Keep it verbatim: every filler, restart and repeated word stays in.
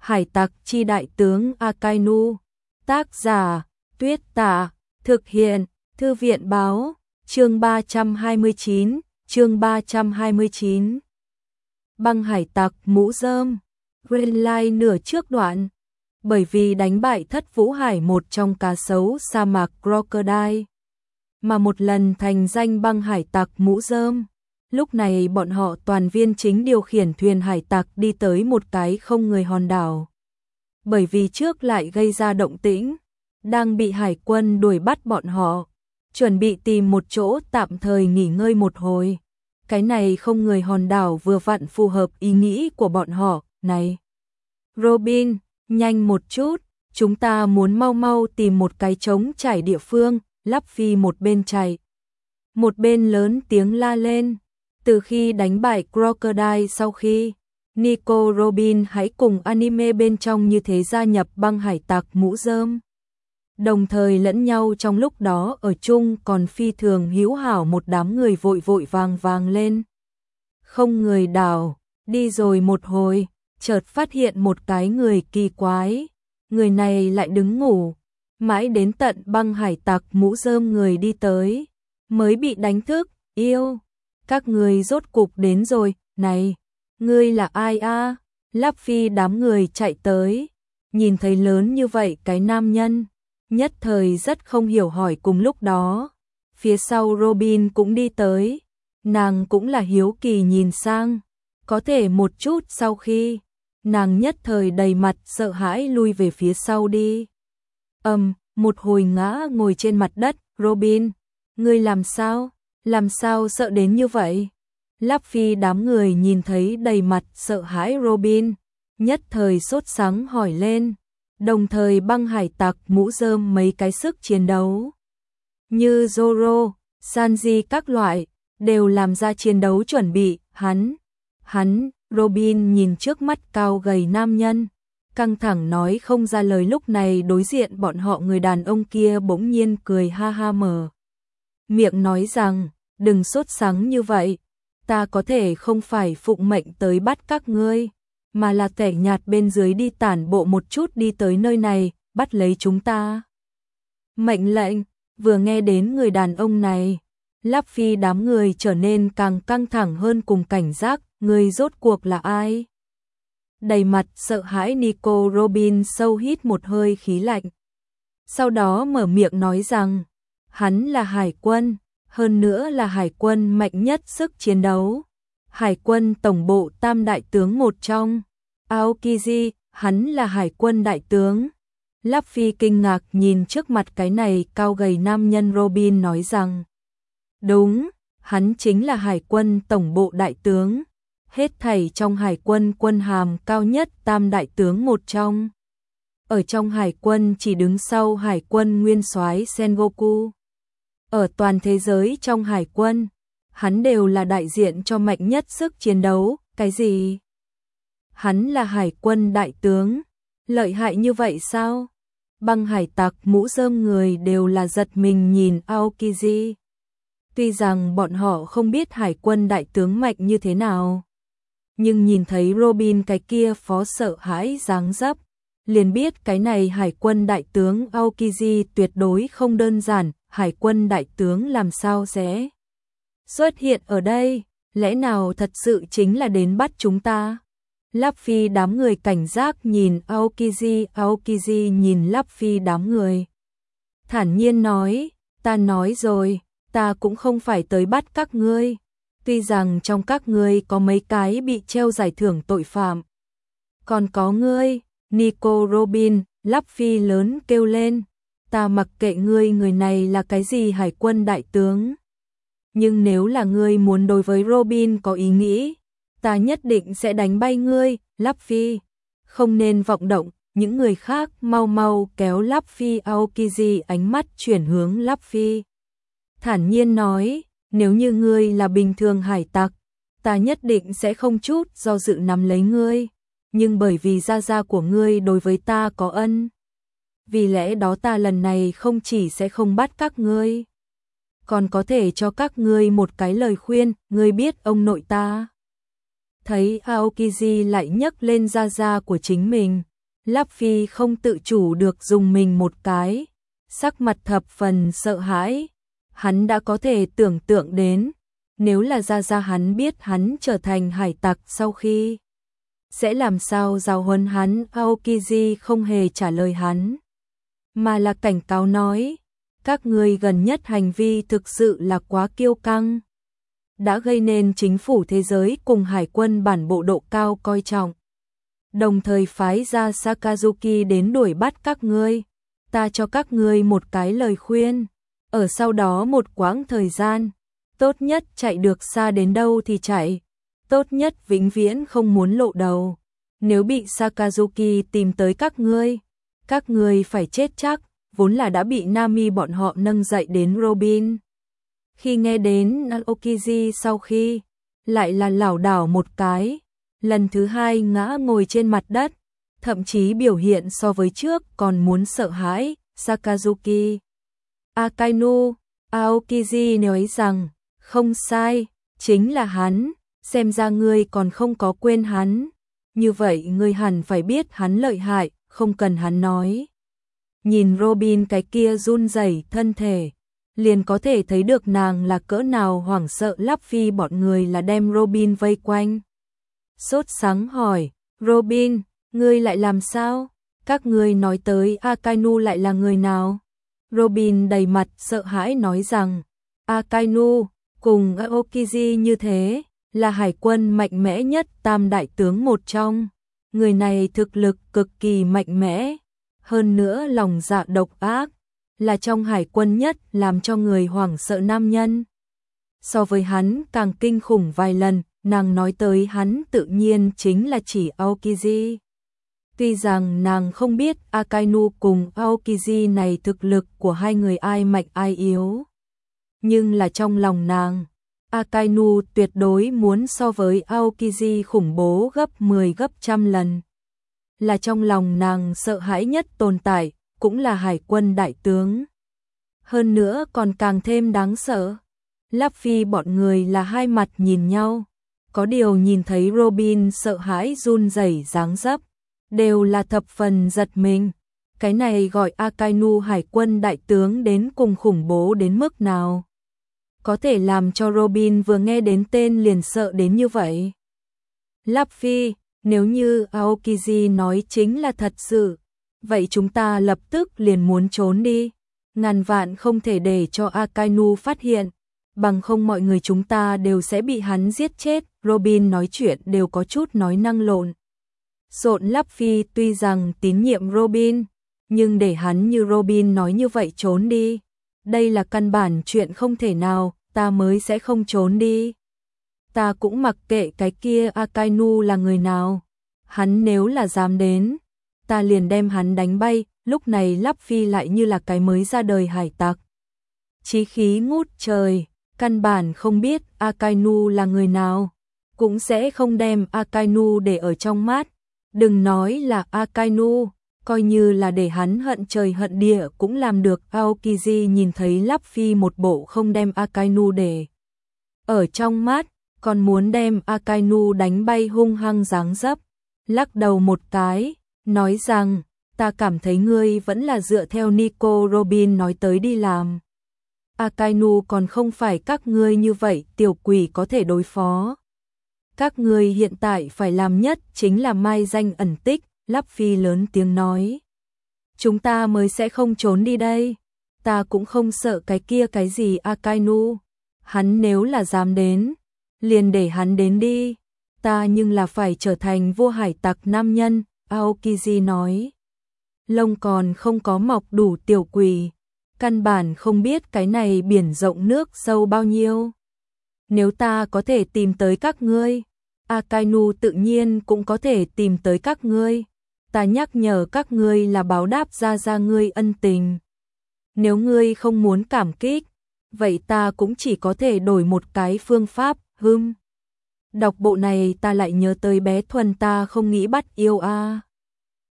Hải tặc chi đại tướng Akainu. Tác giả Tuyết Tả. Thực hiện Thư viện báo. Chương ba trăm hai mươi chín. Chương ba trăm hai mươi chín. Băng hải tặc mũ rơm. Greenline nửa trước đoạn. Bởi vì đánh bại Thất Vũ Hải, một trong cá sấu sa mạc Crocodile, mà một lần thành danh băng hải tặc mũ rơm. Lúc này bọn họ toàn viên chính điều khiển thuyền hải tặc đi tới một cái không người hòn đảo. Bởi vì trước lại gây ra động tĩnh, đang bị hải quân đuổi bắt bọn họ, chuẩn bị tìm một chỗ tạm thời nghỉ ngơi một hồi. Cái này không người hòn đảo vừa vặn phù hợp ý nghĩ của bọn họ. Này Robin, nhanh một chút, chúng ta muốn mau mau tìm một cái trống trải địa phương. Luffy một bên chạy, một bên lớn tiếng la lên. Từ khi đánh bại Crocodile sau khi, Nico Robin hãy cùng anime bên trong như thế gia nhập băng hải tặc mũ rơm. Đồng thời lẫn nhau trong lúc đó ở chung còn phi thường hữu hảo, một đám người vội vội vàng vàng lên. Không người đảo, đi rồi một hồi, chợt phát hiện một cái người kỳ quái. Người này lại đứng ngủ, mãi đến tận băng hải tặc mũ rơm người đi tới, mới bị đánh thức. Yêu, các người rốt cục đến rồi, này, ngươi là ai a? Luffy đám người chạy tới, nhìn thấy lớn như vậy cái nam nhân, nhất thời rất không hiểu hỏi. Cùng lúc đó, phía sau Robin cũng đi tới, nàng cũng là hiếu kỳ nhìn sang, có thể một chút sau khi, nàng nhất thời đầy mặt sợ hãi lui về phía sau đi. Ầm, um, một hồi ngã ngồi trên mặt đất. Robin, ngươi làm sao? Làm sao sợ đến như vậy? Luffy đám người nhìn thấy đầy mặt sợ hãi Robin, nhất thời sốt sắng hỏi lên. Đồng thời băng hải tặc mũ rơm mấy cái sức chiến đấu như Zoro, Sanji các loại đều làm ra chiến đấu chuẩn bị. Hắn, hắn, Robin nhìn trước mắt cao gầy nam nhân, căng thẳng nói không ra lời. Lúc này đối diện bọn họ người đàn ông kia bỗng nhiên cười ha ha mở miệng nói rằng, đừng sốt sắng như vậy, ta có thể không phải phụng mệnh tới bắt các ngươi, mà là tẻ nhạt bên dưới đi tản bộ một chút đi tới nơi này, bắt lấy chúng ta. Mệnh lệnh. Vừa nghe đến người đàn ông này, Luffy đám người trở nên càng căng thẳng hơn cùng cảnh giác. Người rốt cuộc là ai? Đầy mặt sợ hãi Nico Robin sâu hít một hơi khí lạnh, sau đó mở miệng nói rằng, hắn là hải quân, hơn nữa là hải quân mạnh nhất sức chiến đấu, hải quân tổng bộ tam đại tướng một trong, Aokiji, hắn là hải quân đại tướng. Luffy kinh ngạc nhìn trước mặt cái này cao gầy nam nhân. Robin nói rằng, đúng, hắn chính là hải quân tổng bộ đại tướng, hết thảy trong hải quân quân hàm cao nhất tam đại tướng một trong. Ở trong hải quân chỉ đứng sau hải quân nguyên soái Sengoku. Ở toàn thế giới trong hải quân, hắn đều là đại diện cho mạnh nhất sức chiến đấu. Cái gì? Hắn là hải quân đại tướng? Lợi hại như vậy sao? Băng hải tặc mũ rơm người đều là giật mình nhìn Aokiji. Tuy rằng bọn họ không biết hải quân đại tướng mạnh như thế nào, nhưng nhìn thấy Robin cái kia phó sợ hãi dáng dấp, liền biết cái này hải quân đại tướng Aokiji tuyệt đối không đơn giản. Hải quân đại tướng làm sao sẽ xuất hiện ở đây? Lẽ nào thật sự chính là đến bắt chúng ta? Luffy đám người cảnh giác nhìn Aokiji. Aokiji nhìn Luffy đám người, thản nhiên nói, ta nói rồi, ta cũng không phải tới bắt các ngươi. Tuy rằng trong các ngươi có mấy cái bị treo giải thưởng tội phạm, còn có ngươi, Nico Robin. Luffy lớn kêu lên, ta mặc kệ ngươi người này là cái gì hải quân đại tướng, nhưng nếu là ngươi muốn đối với Robin có ý nghĩ, ta nhất định sẽ đánh bay ngươi. Luffy, không nên vọng động. Những người khác mau mau kéo Luffy. Aokiji ánh mắt chuyển hướng Luffy, thản nhiên nói, nếu như ngươi là bình thường hải tặc, ta nhất định sẽ không chút do dự nắm lấy ngươi, nhưng bởi vì gia gia của ngươi đối với ta có ân, vì lẽ đó ta lần này không chỉ sẽ không bắt các ngươi, còn có thể cho các ngươi một cái lời khuyên. Ngươi biết ông nội ta? Thấy Aokiji lại nhấc lên gia gia của chính mình, Luffy không tự chủ được dùng mình một cái, sắc mặt thập phần sợ hãi. Hắn đã có thể tưởng tượng đến, nếu là Gia Gia hắn biết hắn trở thành hải tặc sau khi, sẽ làm sao giáo huấn hắn. Aokiji không hề trả lời hắn, mà là cảnh cáo nói, các ngươi gần nhất hành vi thực sự là quá kiêu căng, đã gây nên chính phủ thế giới cùng hải quân bản bộ độ cao coi trọng, đồng thời phái ra Sakazuki đến đuổi bắt các ngươi. Ta cho các ngươi một cái lời khuyên, ở sau đó một quãng thời gian, tốt nhất chạy được xa đến đâu thì chạy, tốt nhất vĩnh viễn không muốn lộ đầu. Nếu bị Sakazuki tìm tới các ngươi, các ngươi phải chết chắc, vốn là đã bị Nami bọn họ nâng dậy đến Robin. Khi nghe đến Aokiji sau khi, lại là lảo đảo một cái, lần thứ hai ngã ngồi trên mặt đất, thậm chí biểu hiện so với trước còn muốn sợ hãi. Sakazuki Akainu, Aokiji nói rằng, không sai, chính là hắn, xem ra ngươi còn không có quên hắn, như vậy ngươi hẳn phải biết hắn lợi hại, không cần hắn nói. Nhìn Robin cái kia run rẩy thân thể, liền có thể thấy được nàng là cỡ nào hoảng sợ. Luffy bọn người là đem Robin vây quanh. Sốt sắng hỏi, Robin, ngươi lại làm sao? Các ngươi nói tới Akainu lại là người nào? Robin đầy mặt sợ hãi nói rằng, Akainu, cùng Aokiji như thế, là hải quân mạnh mẽ nhất tam đại tướng một trong. Người này thực lực cực kỳ mạnh mẽ, hơn nữa lòng dạ độc ác, là trong hải quân nhất làm cho người hoảng sợ nam nhân. So với hắn càng kinh khủng vài lần, nàng nói tới hắn tự nhiên chính là chỉ Aokiji. Tuy rằng nàng không biết Akainu cùng Aokiji này thực lực của hai người ai mạnh ai yếu, nhưng là trong lòng nàng, Akainu tuyệt đối muốn so với Aokiji khủng bố gấp mười gấp trăm lần. Là trong lòng nàng sợ hãi nhất tồn tại, cũng là hải quân đại tướng. Hơn nữa còn càng thêm đáng sợ. Luffy bọn người là hai mặt nhìn nhau, có điều nhìn thấy Robin sợ hãi run rẩy dáng dấp, đều là thập phần giật mình. Cái này gọi Akainu hải quân đại tướng đến cùng khủng bố đến mức nào, có thể làm cho Robin vừa nghe đến tên liền sợ đến như vậy. Luffy, nếu như Aokiji nói chính là thật sự, vậy chúng ta lập tức liền muốn trốn đi, ngàn vạn không thể để cho Akainu phát hiện, bằng không mọi người chúng ta đều sẽ bị hắn giết chết. Robin nói chuyện đều có chút nói năng lộn xộn. Luffy tuy rằng tín nhiệm Robin, nhưng để hắn như Robin nói như vậy trốn đi, đây là căn bản chuyện không thể nào. Ta mới sẽ không trốn đi. Ta cũng mặc kệ cái kia Akainu là người nào, hắn nếu là dám đến, ta liền đem hắn đánh bay. Lúc này Luffy lại như là cái mới ra đời hải tặc, chí khí ngút trời, căn bản không biết Akainu là người nào, cũng sẽ không đem Akainu để ở trong mắt. Đừng nói là Akainu, coi như là để hắn hận trời hận địa cũng làm được. Aokiji nhìn thấy Luffy một bộ không đem Akainu để ở trong mắt, còn muốn đem Akainu đánh bay hung hăng dáng dấp, lắc đầu một cái, nói rằng, ta cảm thấy ngươi vẫn là dựa theo Nico Robin nói tới đi làm. Akainu còn không phải các ngươi như vậy tiểu quỷ có thể đối phó. Các ngươi hiện tại phải làm nhất chính là mai danh ẩn tích. Luffy lớn tiếng nói, chúng ta mới sẽ không trốn đi đây. Ta cũng không sợ cái kia cái gì Akainu, hắn nếu là dám đến, liền để hắn đến đi, ta nhưng là phải trở thành vua hải tặc nam nhân. Aokiji nói, lông còn không có mọc đủ tiểu quỷ, căn bản không biết cái này biển rộng nước sâu bao nhiêu. Nếu ta có thể tìm tới các ngươi, Akainu tự nhiên cũng có thể tìm tới các ngươi. Ta nhắc nhở các ngươi là báo đáp ra ra ngươi ân tình. Nếu ngươi không muốn cảm kích, vậy ta cũng chỉ có thể đổi một cái phương pháp. Hừm. Đọc bộ này ta lại nhớ tới bé Thuần, ta không nghĩ bắt yêu a. À.